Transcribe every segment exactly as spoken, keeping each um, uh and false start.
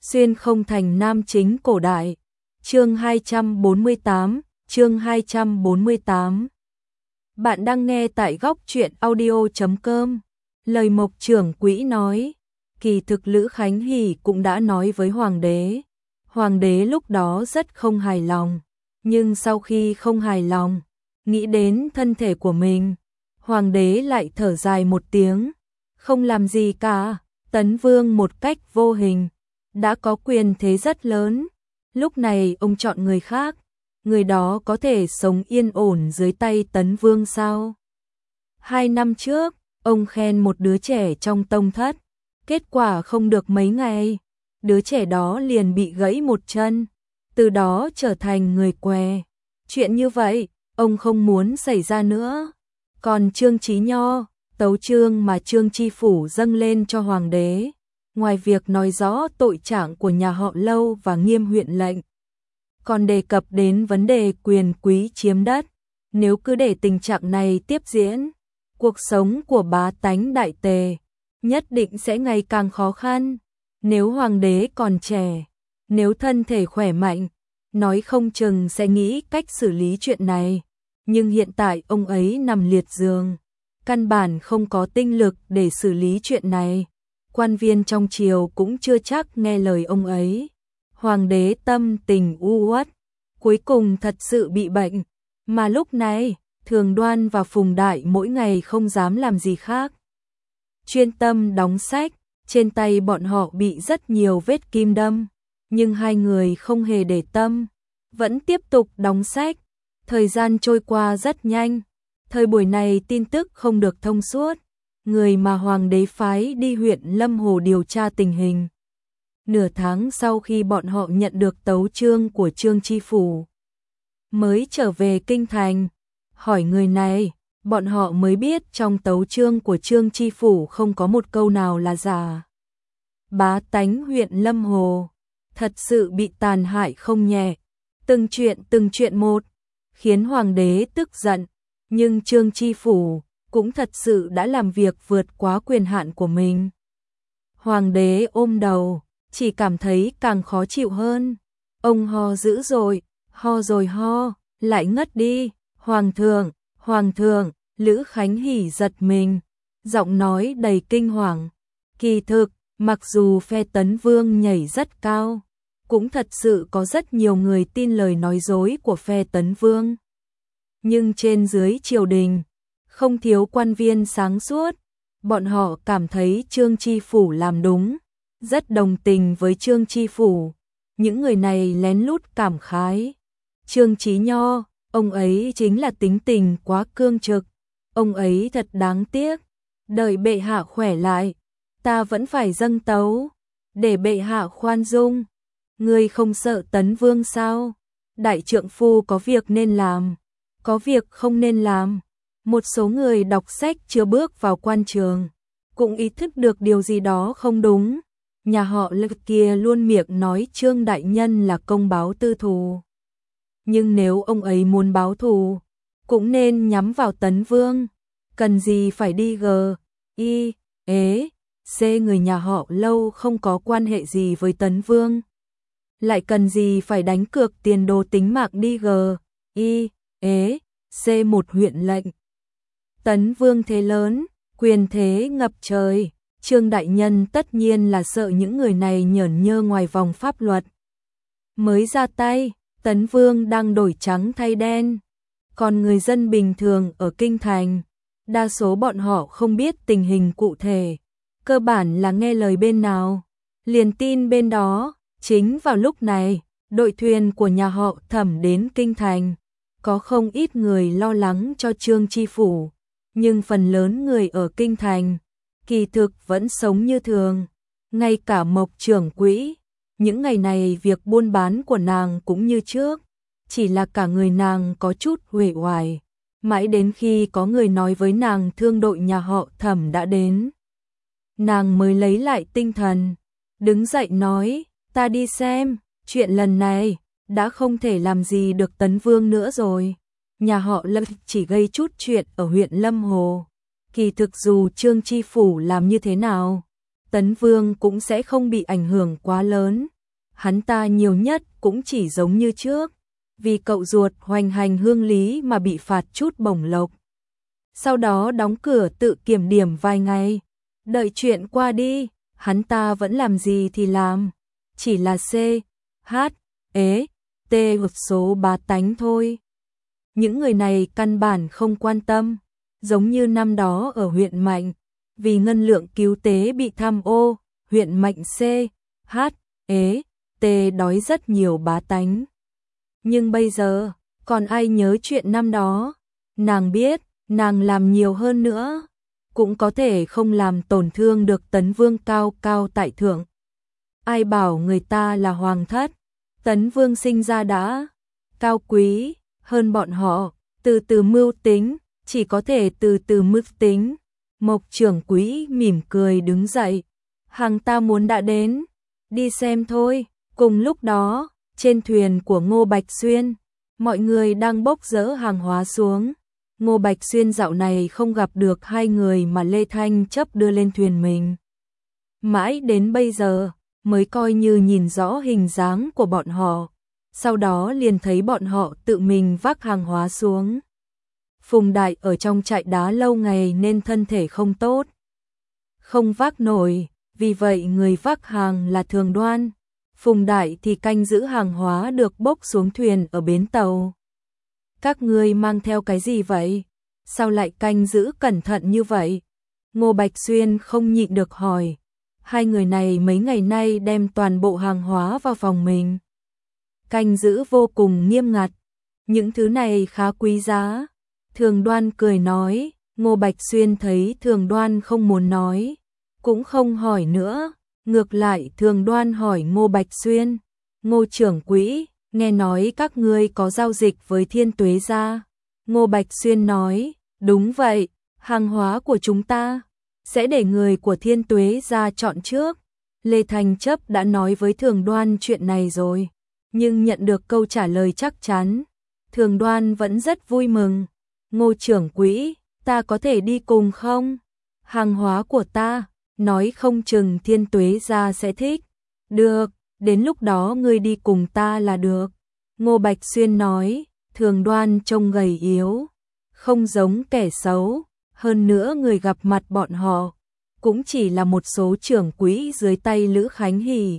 Xuyên không thành nam chính cổ đại. Chương hai trăm bốn mươi tám, chương hai trăm bốn mươi tám. Bạn đang nghe tại góc truyện audio chấm com. Lời Mộc trưởng quỹ nói, kỳ thực Lữ Khánh Hỷ cũng đã nói với hoàng đế. Hoàng đế lúc đó rất không hài lòng, nhưng sau khi không hài lòng, nghĩ đến thân thể của mình, hoàng đế lại thở dài một tiếng, không làm gì cả. Tấn Vương một cách vô hình đã có quyền thế rất lớn, lúc này ông chọn người khác, người đó có thể sống yên ổn dưới tay Tấn Vương sao? Hai năm trước, ông khen một đứa trẻ trong tông thất, kết quả không được mấy ngày, đứa trẻ đó liền bị gãy một chân, từ đó trở thành người què. Chuyện như vậy, ông không muốn xảy ra nữa. Còn Trương Chí Nho, tấu chương mà Trương Chi Phủ dâng lên cho hoàng đế, ngoài việc nói rõ tội trạng của nhà họ Lâu và Nghiêm huyện lệnh, còn đề cập đến vấn đề quyền quý chiếm đất. Nếu cứ để tình trạng này tiếp diễn, cuộc sống của bá tánh Đại Tề nhất định sẽ ngày càng khó khăn. Nếu hoàng đế còn trẻ, nếu thân thể khỏe mạnh, nói không chừng sẽ nghĩ cách xử lý chuyện này. Nhưng hiện tại ông ấy nằm liệt giường, căn bản không có tinh lực để xử lý chuyện này. Quan viên trong triều cũng chưa chắc nghe lời ông ấy. Hoàng đế tâm tình u uất, cuối cùng thật sự bị bệnh. Mà lúc này, Thường Đoan và Phùng Đại mỗi ngày không dám làm gì khác, chuyên tâm đóng sách. Trên tay bọn họ bị rất nhiều vết kim đâm, nhưng hai người không hề để tâm, vẫn tiếp tục đóng sách. Thời gian trôi qua rất nhanh. Thời buổi này tin tức không được thông suốt, người mà hoàng đế phái đi huyện Lâm Hồ điều tra tình hình. Nửa tháng sau khi bọn họ nhận được tấu chương của Trương Chi Phủ, mới trở về kinh thành. Hỏi người này, bọn họ mới biết trong tấu chương của Trương Chi Phủ không có một câu nào là giả. Bá tánh huyện Lâm Hồ thật sự bị tàn hại không nhẹ, từng chuyện từng chuyện một, khiến hoàng đế tức giận. Nhưng Trương Chi Phủ cũng thật sự đã làm việc vượt quá quyền hạn của mình. Hoàng đế ôm đầu, chỉ cảm thấy càng khó chịu hơn. Ông ho dữ rồi, ho rồi ho, lại ngất đi. Hoàng thượng, hoàng thượng, Lữ Khánh Hỷ giật mình, giọng nói đầy kinh hoàng. Kỳ thực, mặc dù phe Tấn Vương nhảy rất cao, cũng thật sự có rất nhiều người tin lời nói dối của phe Tấn Vương. Nhưng trên dưới triều đình, không thiếu quan viên sáng suốt, bọn họ cảm thấy Trương Chi Phủ làm đúng, rất đồng tình với Trương Chi Phủ. Những người này lén lút cảm khái. Trương Chí Nho, ông ấy chính là tính tình quá cương trực, ông ấy thật đáng tiếc. Đợi bệ hạ khỏe lại, ta vẫn phải dâng tấu, để bệ hạ khoan dung. Ngươi không sợ Tấn Vương sao? Đại trượng phu có việc nên làm, có việc không nên làm. Một số người đọc sách chưa bước vào quan trường, cũng ý thức được điều gì đó không đúng. Nhà họ Lực kia luôn miệng nói Trương đại nhân là công báo tư thù. Nhưng nếu ông ấy muốn báo thù, cũng nên nhắm vào Tấn Vương. Cần gì phải đi gờ, y, ế, c người nhà họ Lâu không có quan hệ gì với Tấn Vương. Lại cần gì phải đánh cược tiền đồ tính mạng đi gờ, y, ế, c một huyện lệnh. Tấn Vương thế lớn, quyền thế ngập trời, Trương đại nhân tất nhiên là sợ những người này nhởn nhơ ngoài vòng pháp luật, mới ra tay. Tấn Vương đang đổi trắng thay đen, còn người dân bình thường ở kinh thành, đa số bọn họ không biết tình hình cụ thể, cơ bản là nghe lời bên nào, liền tin bên đó. Chính vào lúc này, đội thuyền của nhà họ Thẩm đến kinh thành, có không ít người lo lắng cho Trương Chi Phủ, nhưng phần lớn người ở kinh thành kỳ thực vẫn sống như thường. Ngay cả Mộc trưởng quỹ, những ngày này việc buôn bán của nàng cũng như trước, chỉ là cả người nàng có chút uể oải. Mãi đến khi có người nói với nàng thương đội nhà họ Thẩm đã đến, nàng mới lấy lại tinh thần, đứng dậy nói, ta đi xem, chuyện lần này đã không thể làm gì được Tấn Vương nữa rồi. Nhà họ Lâm chỉ gây chút chuyện ở huyện Lâm Hồ, kỳ thực dù Trương Chi Phủ làm như thế nào, Tấn Vương cũng sẽ không bị ảnh hưởng quá lớn. hắn ta nhiều nhất cũng chỉ giống như trước, vì cậu ruột hoành hành hương lý mà bị phạt chút bổng lộc. Sau đó đóng cửa tự kiểm điểm vài ngày, đợi chuyện qua đi, hắn ta vẫn làm gì thì làm, chỉ là C, H, E, T một số bá tánh thôi. Những người này căn bản không quan tâm, giống như năm đó ở huyện Mạnh, vì ngân lượng cứu tế bị tham ô, huyện Mạnh C, H, E, T đói rất nhiều bá tánh. Nhưng bây giờ, còn ai nhớ chuyện năm đó? Nàng biết, nàng làm nhiều hơn nữa, cũng có thể không làm tổn thương được Tấn Vương cao cao tại thượng. Ai bảo người ta là hoàng thất, Tấn Vương sinh ra đã cao quý hơn bọn họ, từ từ mưu tính, chỉ có thể từ từ mưu tính. Mộc trưởng quỹ mỉm cười đứng dậy, hàng ta muốn đã đến, đi xem thôi. Cùng lúc đó, trên thuyền của Ngô Bạch Xuyên, mọi người đang bốc dỡ hàng hóa xuống. Ngô Bạch Xuyên dạo này không gặp được hai người mà Lê Thanh Chấp đưa lên thuyền mình. Mãi đến bây giờ, mới coi như nhìn rõ hình dáng của bọn họ, sau đó liền thấy bọn họ tự mình vác hàng hóa xuống. Phùng Đại ở trong trại đá lâu ngày nên thân thể không tốt, không vác nổi, vì vậy người vác hàng là Thường Đoan. Phùng Đại thì canh giữ hàng hóa được bốc xuống thuyền ở bến tàu. Các ngươi mang theo cái gì vậy? Sao lại canh giữ cẩn thận như vậy? Ngô Bạch Xuyên không nhịn được hỏi. Hai người này mấy ngày nay đem toàn bộ hàng hóa vào phòng mình, canh giữ vô cùng nghiêm ngặt. Những thứ này khá quý giá. Thường Đoan cười nói. Ngô Bạch Xuyên thấy Thường Đoan không muốn nói, cũng không hỏi nữa. Ngược lại Thường Đoan hỏi Ngô Bạch Xuyên, Ngô trưởng quỹ, nghe nói các ngươi có giao dịch với Thiên Tuế gia. Ngô Bạch Xuyên nói, đúng vậy, hàng hóa của chúng ta sẽ để người của Thiên Tuế gia chọn trước. Lê Thanh Chấp đã nói với Thường Đoan chuyện này rồi, nhưng nhận được câu trả lời chắc chắn, Thường Đoan vẫn rất vui mừng. Ngô trưởng quỹ, ta có thể đi cùng không? Hàng hóa của ta, nói không chừng Thiên Tuế gia sẽ thích. Được, đến lúc đó ngươi đi cùng ta là được. Ngô Bạch Xuyên nói. Thường Đoan trông gầy yếu, không giống kẻ xấu, hơn nữa người gặp mặt bọn họ cũng chỉ là một số trưởng quỹ dưới tay Lữ Khánh Hỷ,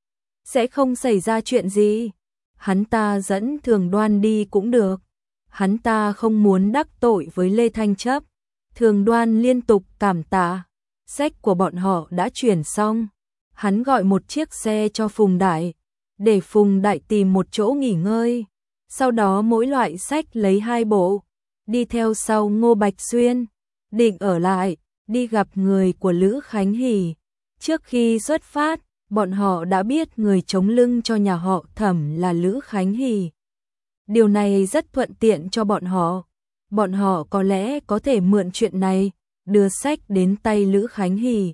sẽ không xảy ra chuyện gì. Hắn ta dẫn Thường Đoan đi cũng được, hắn ta không muốn đắc tội với Lê Thanh Chấp. Thường Đoan liên tục cảm tạ. Sách của bọn họ đã chuyển xong, hắn gọi một chiếc xe cho Phùng Đại, để Phùng Đại tìm một chỗ nghỉ ngơi. Sau đó mỗi loại sách lấy hai bộ, đi theo sau Ngô Bạch Xuyên, định ở lại, đi gặp người của Lữ Khánh Hỷ. Trước khi xuất phát, bọn họ đã biết người chống lưng cho nhà họ Thẩm là Lữ Khánh Hỷ. Điều này rất thuận tiện cho bọn họ. Bọn họ có lẽ có thể mượn chuyện này, đưa sách đến tay Lữ Khánh Hỷ.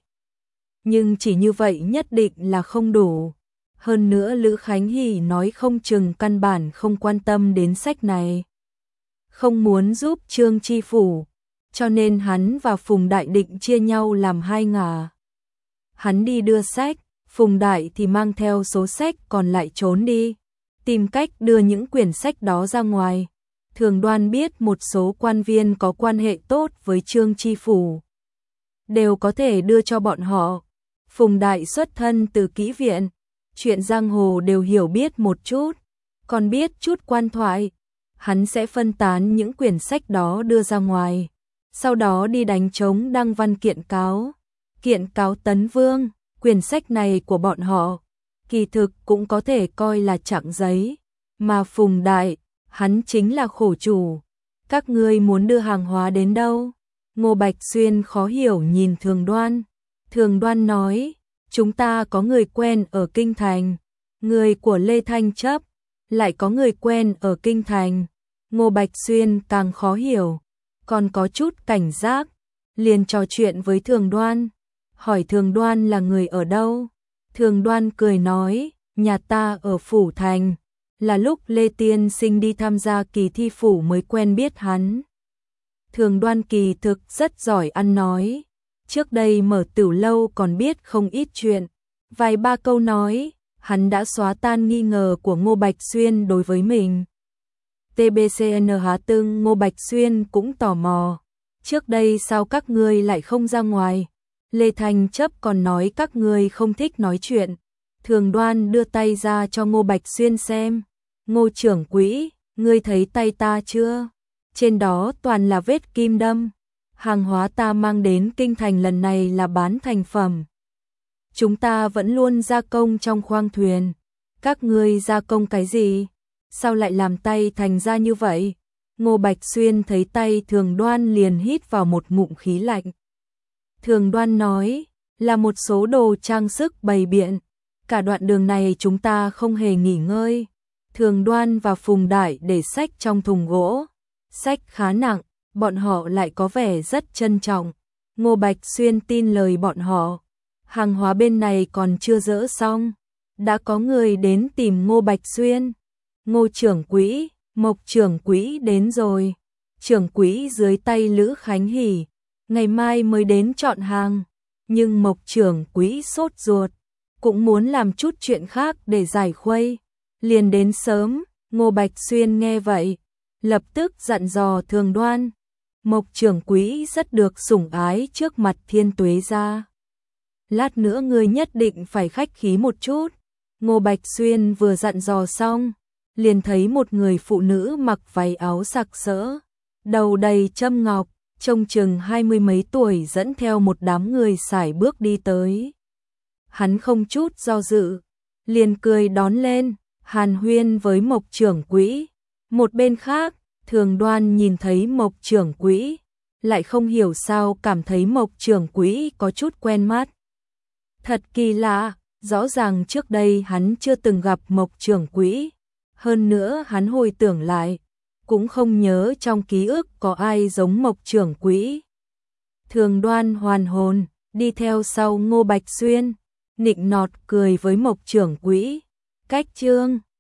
Nhưng chỉ như vậy nhất định là không đủ. Hơn nữa Lữ Khánh Hỷ nói không chừng căn bản không quan tâm đến sách này, không muốn giúp Trương Chi Phủ, cho nên hắn và Phùng Đại định chia nhau làm hai ngả. Hắn đi đưa sách, Phùng Đại thì mang theo số sách còn lại trốn đi, tìm cách đưa những quyển sách đó ra ngoài. Thường Đoan biết một số quan viên có quan hệ tốt với Trương Chi Phủ, đều có thể đưa cho bọn họ. Phùng Đại xuất thân từ kỹ viện, chuyện giang hồ đều hiểu biết một chút, còn biết chút quan thoại. Hắn sẽ phân tán những quyển sách đó đưa ra ngoài, sau đó đi đánh trống đăng văn kiện cáo. Kiện cáo Tấn Vương, quyển sách này của bọn họ, kỳ thực cũng có thể coi là trạng giấy, mà Phùng Đại, hắn chính là khổ chủ. Các ngươi muốn đưa hàng hóa đến đâu? Ngô Bạch Xuyên khó hiểu nhìn Thường Đoan. Thường Đoan nói, chúng ta có người quen ở Kinh Thành, người của Lê Thanh Chấp lại có người quen ở Kinh Thành. Ngô Bạch Xuyên càng khó hiểu, còn có chút cảnh giác, liền trò chuyện với Thường Đoan, hỏi Thường Đoan là người ở đâu. Thường Đoan cười nói, nhà ta ở Phủ Thành, là lúc Lê Tiên Sinh đi tham gia kỳ thi phủ mới quen biết hắn. Thường Đoan kỳ thực rất giỏi ăn nói, trước đây mở tửu lâu còn biết không ít chuyện, vài ba câu nói, hắn đã xóa tan nghi ngờ của Ngô Bạch Xuyên đối với mình. tê bê xê en Há Tương Ngô Bạch Xuyên cũng tò mò. Trước đây sao các ngươi lại không ra ngoài? Lê Thanh Chấp còn nói các ngươi không thích nói chuyện. Thường Đoan đưa tay ra cho Ngô Bạch Xuyên xem. Ngô trưởng quỹ, ngươi thấy tay ta chưa? Trên đó toàn là vết kim đâm. Hàng hóa ta mang đến kinh thành lần này là bán thành phẩm. Chúng ta vẫn luôn gia công trong khoang thuyền. Các ngươi gia công cái gì? Sao lại làm tay thành ra như vậy? Ngô Bạch Xuyên thấy tay Thường Đoan liền hít vào một ngụm khí lạnh. Thường Đoan nói, là một số đồ trang sức bày biện. Cả đoạn đường này chúng ta không hề nghỉ ngơi. Thường Đoan và Phùng Đại để xách trong thùng gỗ. Xách khá nặng, bọn họ lại có vẻ rất trân trọng. Ngô Bạch Xuyên tin lời bọn họ. Hàng hóa bên này còn chưa dỡ xong. Đã có người đến tìm Ngô Bạch Xuyên. Ngô trưởng quỹ, Mộc trưởng quỹ đến rồi. Trưởng quỹ dưới tay Lữ Khánh Hỷ. Ngày mai mới đến chọn hàng. Nhưng Mộc trưởng quỹ sốt ruột. Cũng muốn làm chút chuyện khác để giải khuây. Liền đến sớm, Ngô Bạch Xuyên nghe vậy. Lập tức dặn dò Thường Đoan. Mộc trưởng quỹ rất được sủng ái trước mặt Thiên Tuế gia. Lát nữa ngươi nhất định phải khách khí một chút. Ngô Bạch Xuyên vừa dặn dò xong, liền thấy một người phụ nữ mặc váy áo sặc sỡ, đầu đầy châm ngọc, trông chừng hai mươi mấy tuổi dẫn theo một đám người sải bước đi tới. Hắn không chút do dự, liền cười đón lên, hàn huyên với Mộc trưởng quỹ. Một bên khác, Thường Đoan nhìn thấy Mộc trưởng quỹ, lại không hiểu sao cảm thấy Mộc trưởng quỹ có chút quen mắt. Thật kỳ lạ, rõ ràng trước đây hắn chưa từng gặp Mộc trưởng quỹ. Hơn nữa hắn hồi tưởng lại, cũng không nhớ trong ký ức có ai giống Mộc trưởng quỹ. Thường Đoan hoàn hồn, đi theo sau Ngô Bạch Xuyên, nịnh nọt cười với Mộc trưởng quỹ. Cách chương